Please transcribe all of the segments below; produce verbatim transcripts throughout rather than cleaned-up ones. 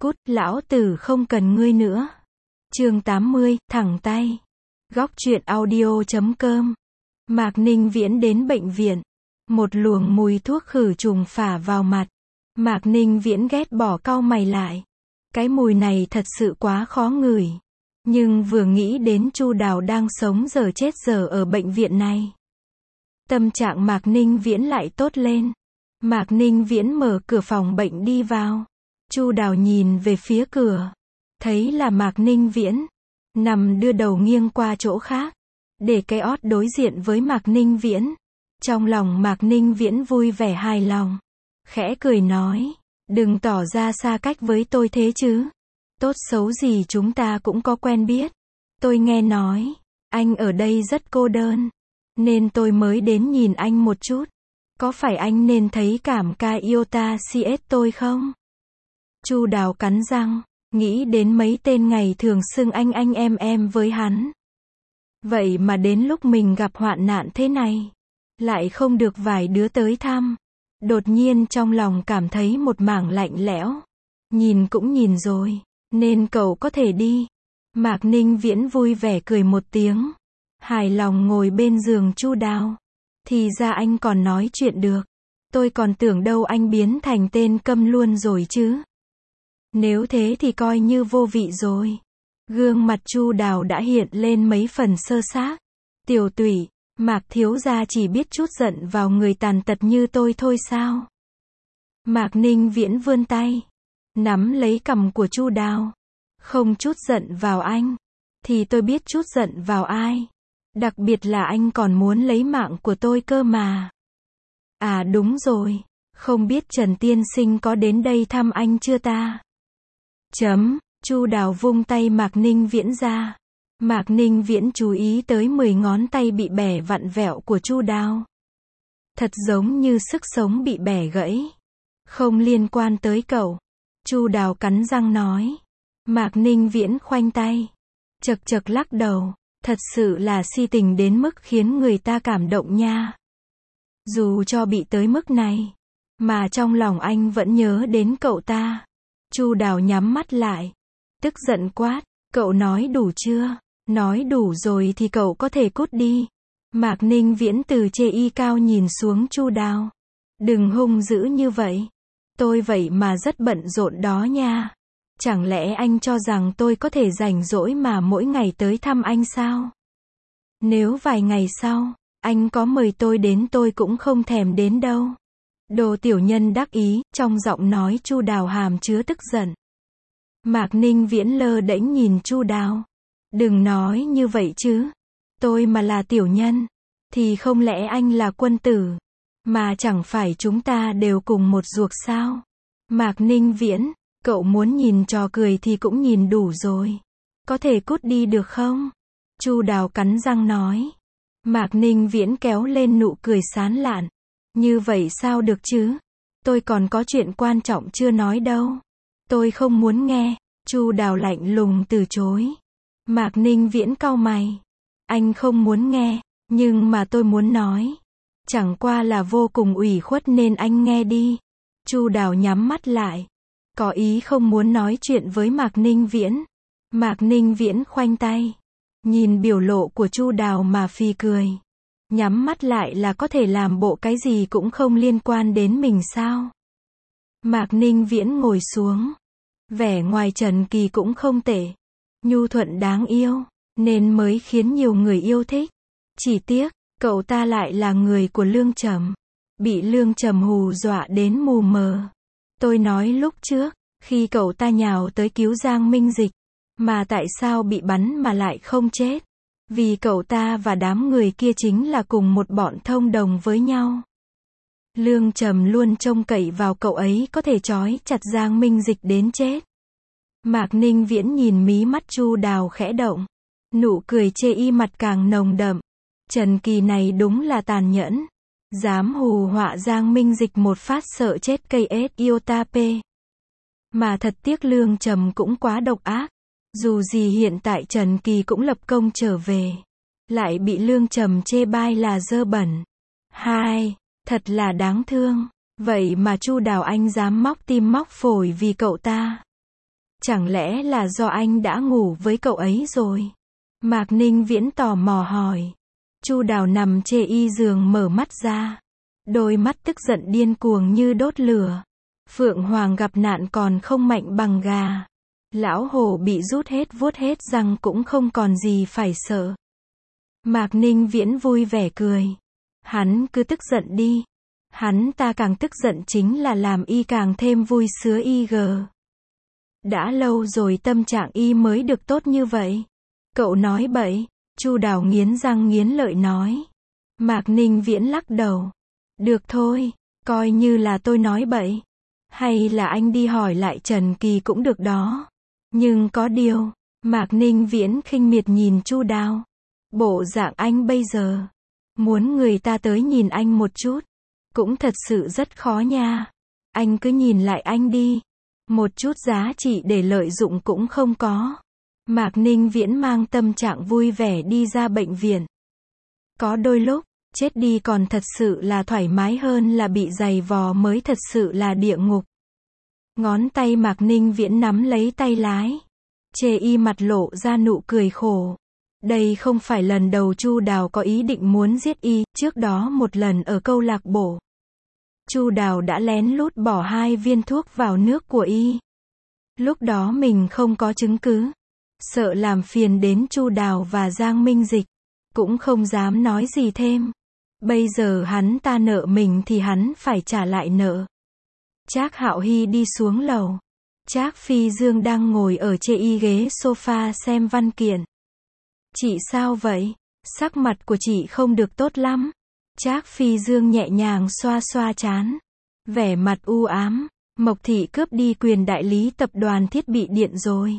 Cút, lão tử không cần ngươi nữa. Chương tám mươi, thẳng tay. Góc truyện audio chấm com. Mạc Ninh Viễn đến bệnh viện. Một luồng mùi thuốc khử trùng phả vào mặt. Mạc Ninh Viễn ghét bỏ cau mày lại. Cái mùi này thật sự quá khó ngửi. Nhưng vừa nghĩ đến Chu Đào đang sống giờ chết giờ ở bệnh viện này, tâm trạng Mạc Ninh Viễn lại tốt lên. Mạc Ninh Viễn mở cửa phòng bệnh đi vào. Chu Đào nhìn về phía cửa, thấy là Mạc Ninh Viễn, nằm đưa đầu nghiêng qua chỗ khác, để cái ót đối diện với Mạc Ninh Viễn. Trong lòng Mạc Ninh Viễn vui vẻ hài lòng, khẽ cười nói, đừng tỏ ra xa cách với tôi thế chứ. Tốt xấu gì chúng ta cũng có quen biết. Tôi nghe nói, anh ở đây rất cô đơn, nên tôi mới đến nhìn anh một chút. Có phải anh nên thấy cảm ca iota cs tôi không? Chu Đào cắn răng, nghĩ đến mấy tên ngày thường xưng anh anh em em với hắn. Vậy mà đến lúc mình gặp hoạn nạn thế này, lại không được vài đứa tới thăm. Đột nhiên trong lòng cảm thấy một mảng lạnh lẽo. Nhìn cũng nhìn rồi, nên cậu có thể đi. Mạc Ninh Viễn vui vẻ cười một tiếng, hài lòng ngồi bên giường Chu Đào. Thì ra anh còn nói chuyện được. Tôi còn tưởng đâu anh biến thành tên câm luôn rồi chứ. Nếu thế thì coi như vô vị rồi. Gương mặt Chu Đào đã hiện lên mấy phần sơ xác. Tiểu Tụy, Mạc thiếu gia chỉ biết chút giận vào người tàn tật như tôi thôi sao? Mạc Ninh Viễn vươn tay, nắm lấy cằm của Chu Đào. Không chút giận vào anh, thì tôi biết chút giận vào ai. Đặc biệt là anh còn muốn lấy mạng của tôi cơ mà. À đúng rồi, không biết Trần tiên sinh có đến đây thăm anh chưa ta? Chấm, Chu Đào vung tay Mạc Ninh Viễn ra. Mạc Ninh Viễn chú ý tới mười ngón tay bị bẻ vặn vẹo của Chu Đào. Thật giống như sức sống bị bẻ gãy. Không liên quan tới cậu. Chu Đào cắn răng nói. Mạc Ninh Viễn khoanh tay, chật chật lắc đầu. Thật sự là si tình đến mức khiến người ta cảm động nha. Dù cho bị tới mức này, mà trong lòng anh vẫn nhớ đến cậu ta. Chu Đào nhắm mắt lại, tức giận quát, cậu nói đủ chưa? Nói đủ rồi thì cậu có thể cút đi. Mạc Ninh Viễn từ chê y cao nhìn xuống Chu Đào. Đừng hung dữ như vậy. Tôi vậy mà rất bận rộn đó nha. Chẳng lẽ anh cho rằng tôi có thể rảnh rỗi mà mỗi ngày tới thăm anh sao? Nếu vài ngày sau, anh có mời tôi đến tôi cũng không thèm đến đâu. Đồ tiểu nhân đắc ý, trong giọng nói Chu Đào hàm chứa tức giận. Mạc Ninh Viễn lơ đễnh nhìn Chu Đào. Đừng nói như vậy chứ. Tôi mà là tiểu nhân, thì không lẽ anh là quân tử? Mà chẳng phải chúng ta đều cùng một ruột sao? Mạc Ninh Viễn, cậu muốn nhìn trò cười thì cũng nhìn đủ rồi. Có thể cút đi được không? Chu Đào cắn răng nói. Mạc Ninh Viễn kéo lên nụ cười sán lạn. Như vậy sao được chứ? Tôi còn có chuyện quan trọng chưa nói đâu. Tôi không muốn nghe. Chu Đào lạnh lùng từ chối. Mạc Ninh Viễn cau mày. Anh không muốn nghe, nhưng mà tôi muốn nói. Chẳng qua là vô cùng ủy khuất nên anh nghe đi. Chu Đào nhắm mắt lại, có ý không muốn nói chuyện với Mạc Ninh Viễn. Mạc Ninh Viễn khoanh tay, nhìn biểu lộ của Chu Đào mà phì cười. Nhắm mắt lại là có thể làm bộ cái gì cũng không liên quan đến mình sao? Mạc Ninh Viễn ngồi xuống. Vẻ ngoài Trần Kỳ cũng không tệ. Nhu thuận đáng yêu, nên mới khiến nhiều người yêu thích. Chỉ tiếc, cậu ta lại là người của Lương Trầm. Bị Lương Trầm hù dọa đến mù mờ. Tôi nói lúc trước, khi cậu ta nhào tới cứu Giang Minh Dịch, mà tại sao bị bắn mà lại không chết? Vì cậu ta và đám người kia chính là cùng một bọn thông đồng với nhau. Lương Trầm luôn trông cậy vào cậu ấy có thể trói chặt Giang Minh Dịch đến chết. Mạc Ninh Viễn nhìn mí mắt Chu Đào khẽ động. Nụ cười chê y mặt càng nồng đậm. Trần Kỳ này đúng là tàn nhẫn. Dám hù họa Giang Minh Dịch một phát sợ chết cây ết iota p. Mà thật tiếc Lương Trầm cũng quá độc ác. Dù gì hiện tại Trần Kỳ cũng lập công trở về. Lại bị Lương Trầm chê bai là dơ bẩn. Hai, thật là đáng thương. Vậy mà Chu Đào Anh dám móc tim móc phổi vì cậu ta. Chẳng lẽ là do anh đã ngủ với cậu ấy rồi? Mạc Ninh Viễn tò mò hỏi. Chu Đào nằm chê y giường mở mắt ra. Đôi mắt tức giận điên cuồng như đốt lửa. Phượng Hoàng gặp nạn còn không mạnh bằng gà. Lão hổ bị rút hết vuốt hết răng cũng không còn gì phải sợ. Mạc Ninh Viễn vui vẻ cười. Hắn cứ tức giận đi. Hắn ta càng tức giận chính là làm y càng thêm vui sứa y gờ. Đã lâu rồi tâm trạng y mới được tốt như vậy. Cậu nói bậy. Chu Đào nghiến răng nghiến lợi nói. Mạc Ninh Viễn lắc đầu. Được thôi, coi như là tôi nói bậy. Hay là anh đi hỏi lại Trần Kỳ cũng được đó. Nhưng có điều, Mạc Ninh Viễn khinh miệt nhìn Chu Đào. Bộ dạng anh bây giờ, muốn người ta tới nhìn anh một chút, cũng thật sự rất khó nha. Anh cứ nhìn lại anh đi. Một chút giá trị để lợi dụng cũng không có. Mạc Ninh Viễn mang tâm trạng vui vẻ đi ra bệnh viện. Có đôi lúc, chết đi còn thật sự là thoải mái hơn là bị giày vò mới thật sự là địa ngục. Ngón tay Mạc Ninh Viễn nắm lấy tay lái. Chê y mặt lộ ra nụ cười khổ. Đây không phải lần đầu Chu Đào có ý định muốn giết y, trước đó một lần ở câu lạc bộ. Chu Đào đã lén lút bỏ hai viên thuốc vào nước của y. Lúc đó mình không có chứng cứ. Sợ làm phiền đến Chu Đào và Giang Minh Dịch. Cũng không dám nói gì thêm. Bây giờ hắn ta nợ mình thì hắn phải trả lại nợ. Trác Hạo Hy đi xuống lầu. Trác Phi Dương đang ngồi ở chê y ghế sofa xem văn kiện. Chị sao vậy? Sắc mặt của chị không được tốt lắm. Trác Phi Dương nhẹ nhàng xoa xoa trán. Vẻ mặt u ám. Mộc Thị cướp đi quyền đại lý tập đoàn thiết bị điện rồi.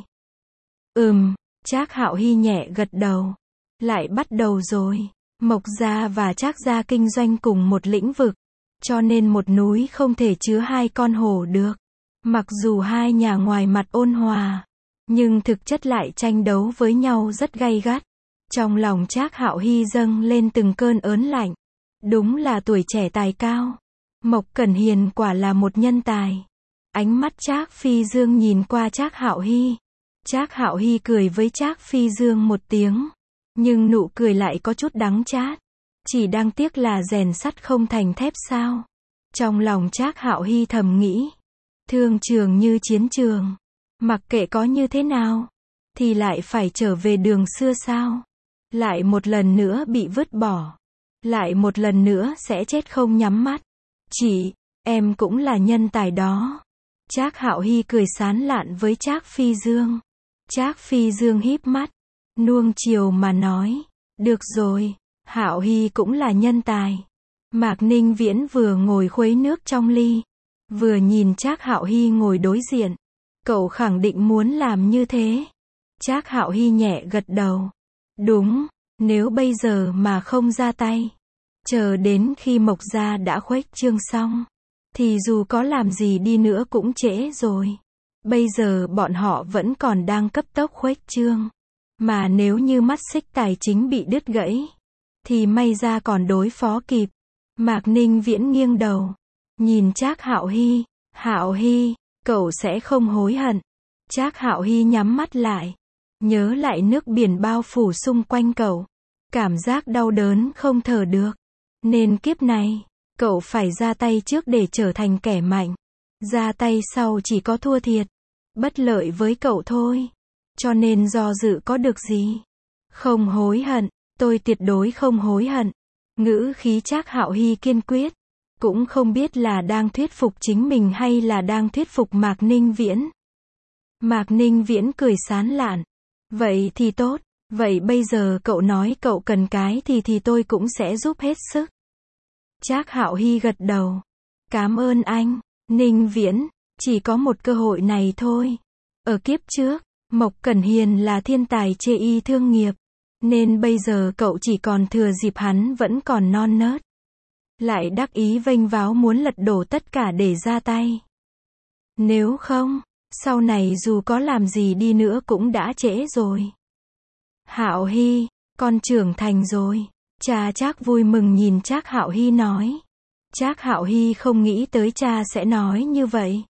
Ừm, Trác Hạo Hy nhẹ gật đầu. Lại bắt đầu rồi. Mộc gia và Trác gia kinh doanh cùng một lĩnh vực. Cho nên một núi không thể chứa hai con hổ được. Mặc dù hai nhà ngoài mặt ôn hòa, nhưng thực chất lại tranh đấu với nhau rất gay gắt. Trong lòng Trác Hạo Hy dâng lên từng cơn ớn lạnh. Đúng là tuổi trẻ tài cao. Mộc Cẩn Hiền quả là một nhân tài. Ánh mắt Trác Phi Dương nhìn qua Trác Hạo Hy. Trác Hạo Hy cười với Trác Phi Dương một tiếng. Nhưng nụ cười lại có chút đắng chát. Chỉ đáng tiếc là rèn sắt không thành thép sao. Trong lòng Trác Hạo Hy thầm nghĩ. Thương trường như chiến trường. Mặc kệ có như thế nào. Thì lại phải trở về đường xưa sao. Lại một lần nữa bị vứt bỏ. Lại một lần nữa sẽ chết không nhắm mắt. Chị, em cũng là nhân tài đó. Trác Hạo Hy cười sán lạn với Trác Phi Dương. Trác Phi Dương híp mắt. Nuông chiều mà nói. Được rồi, Hạo Hy cũng là nhân tài. Mạc Ninh Viễn vừa ngồi khuấy nước trong ly. Vừa nhìn Trác Hạo Hy ngồi đối diện. Cậu khẳng định muốn làm như thế. Trác Hạo Hy nhẹ gật đầu. Đúng, nếu bây giờ mà không ra tay. Chờ đến khi Mộc gia đã khuếch trương xong. Thì dù có làm gì đi nữa cũng trễ rồi. Bây giờ bọn họ vẫn còn đang cấp tốc khuếch trương. Mà nếu như mắt xích tài chính bị đứt gãy. Thì may ra còn đối phó kịp. Mạc Ninh Viễn nghiêng đầu. Nhìn Trác Hạo Hy. Hạo Hy, cậu sẽ không hối hận. Trác Hạo Hy nhắm mắt lại. Nhớ lại nước biển bao phủ xung quanh cậu. Cảm giác đau đớn không thở được. Nên kiếp này, cậu phải ra tay trước để trở thành kẻ mạnh. Ra tay sau chỉ có thua thiệt. Bất lợi với cậu thôi. Cho nên do dự có được gì. Không hối hận, tôi tuyệt đối không hối hận. Ngữ khí Trác Hạo Hy kiên quyết. Cũng không biết là đang thuyết phục chính mình hay là đang thuyết phục Mạc Ninh Viễn. Mạc Ninh Viễn cười sán lạn. Vậy thì tốt, vậy bây giờ cậu nói cậu cần cái thì thì tôi cũng sẽ giúp hết sức. Trác Hạo Hy gật đầu. Cảm ơn anh, Ninh Viễn, chỉ có một cơ hội này thôi. Ở kiếp trước, Mộc Cẩn Hiền là thiên tài chê y thương nghiệp. Nên bây giờ cậu chỉ còn thừa dịp hắn vẫn còn non nớt. Lại đắc ý vênh váo muốn lật đổ tất cả để ra tay. Nếu không, sau này dù có làm gì đi nữa cũng đã trễ rồi. Hạo Hy, con trưởng thành rồi. Cha Trác vui mừng nhìn Trác Hạo Hy nói. Trác Hạo Hy không nghĩ tới cha sẽ nói như vậy.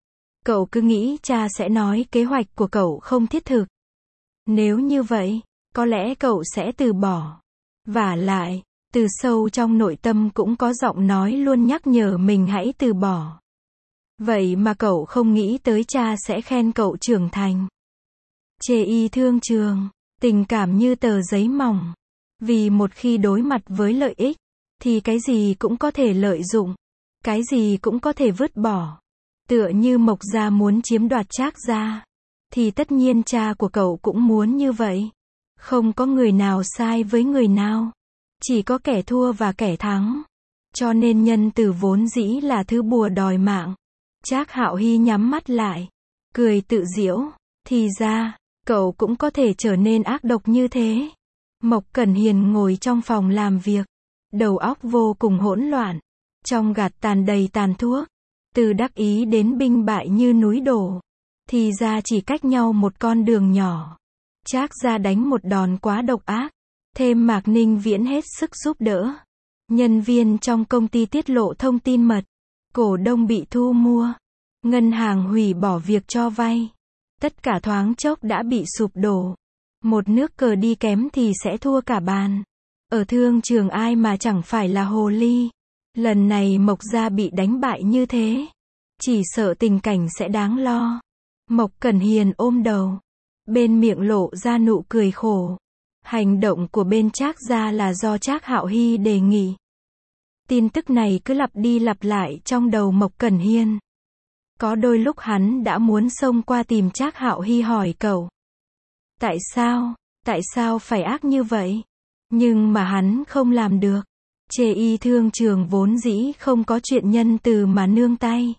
Cậu cứ nghĩ cha sẽ nói kế hoạch của cậu không thiết thực. Nếu như vậy, có lẽ cậu sẽ từ bỏ. Vả lại, từ sâu trong nội tâm cũng có giọng nói luôn nhắc nhở mình hãy từ bỏ. Vậy mà cậu không nghĩ tới cha sẽ khen cậu trưởng thành. Chê y thương trường, tình cảm như tờ giấy mỏng. Vì một khi đối mặt với lợi ích, thì cái gì cũng có thể lợi dụng, cái gì cũng có thể vứt bỏ. Tựa như Mộc Gia muốn chiếm đoạt Trác Gia, thì tất nhiên cha của cậu cũng muốn như vậy. Không có người nào sai với người nào, chỉ có kẻ thua và kẻ thắng. Cho nên nhân từ vốn dĩ là thứ bùa đòi mạng. Trác Hạo Hy nhắm mắt lại, cười tự giễu, thì ra, cậu cũng có thể trở nên ác độc như thế. Mộc Cẩn Hiền ngồi trong phòng làm việc, đầu óc vô cùng hỗn loạn, trong gạt tàn đầy tàn thuốc, từ đắc ý đến binh bại như núi đổ, thì ra chỉ cách nhau một con đường nhỏ. Trác Gia đánh một đòn quá độc ác, thêm Mạc Ninh Viễn hết sức giúp đỡ. Nhân viên trong công ty tiết lộ thông tin mật, cổ đông bị thu mua, ngân hàng hủy bỏ việc cho vay. Tất cả thoáng chốc đã bị sụp đổ. Một nước cờ đi kém thì sẽ thua cả bàn. Ở thương trường ai mà chẳng phải là hồ ly. Lần này Mộc Gia bị đánh bại như thế, chỉ sợ tình cảnh sẽ đáng lo. Mộc Cẩn Hiền ôm đầu, bên miệng lộ ra nụ cười khổ. Hành động của bên Trác Gia là do Trác Hạo Hy đề nghị. Tin tức này cứ lặp đi lặp lại trong đầu Mộc Cẩn Hiên. Có đôi lúc hắn đã muốn xông qua tìm Trác Hạo Hy hỏi cậu. Tại sao, tại sao phải ác như vậy? Nhưng mà hắn không làm được. Chê y thương trường vốn dĩ không có chuyện nhân từ mà nương tay.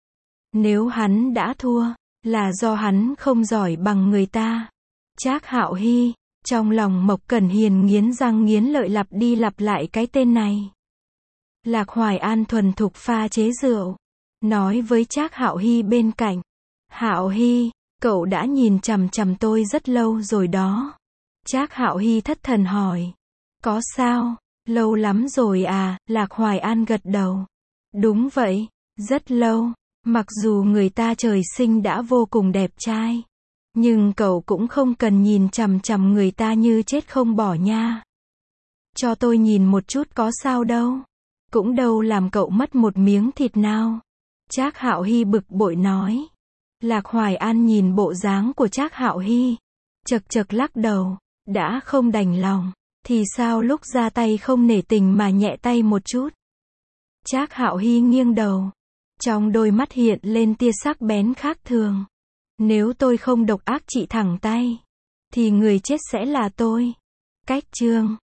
Nếu hắn đã thua, là do hắn không giỏi bằng người ta. Trác Hạo Hy, trong lòng Mộc Cẩn Hiền nghiến răng nghiến lợi lặp đi lặp lại cái tên này. Lạc Hoài An thuần thục pha chế rượu, nói với Trác Hạo Hy bên cạnh. Hạo Hy, cậu đã nhìn chằm chằm tôi rất lâu rồi đó. Trác Hạo Hy thất thần hỏi. Có sao? Lâu lắm rồi à? Lạc Hoài An gật đầu. Đúng vậy, rất lâu. Mặc dù người ta trời sinh đã vô cùng đẹp trai, nhưng cậu cũng không cần nhìn chằm chằm người ta như chết không bỏ nha. Cho tôi nhìn một chút có sao đâu. Cũng đâu làm cậu mất một miếng thịt nào. Trác Hạo Hy bực bội nói. Lạc Hoài An nhìn bộ dáng của Trác Hạo Hy, chật chật lắc đầu. Đã không đành lòng, thì sao lúc ra tay không nể tình mà nhẹ tay một chút. Trác Hạo Hy nghiêng đầu, trong đôi mắt hiện lên tia sắc bén khác thường. Nếu tôi không độc ác trị thẳng tay, thì người chết sẽ là tôi. Cách chương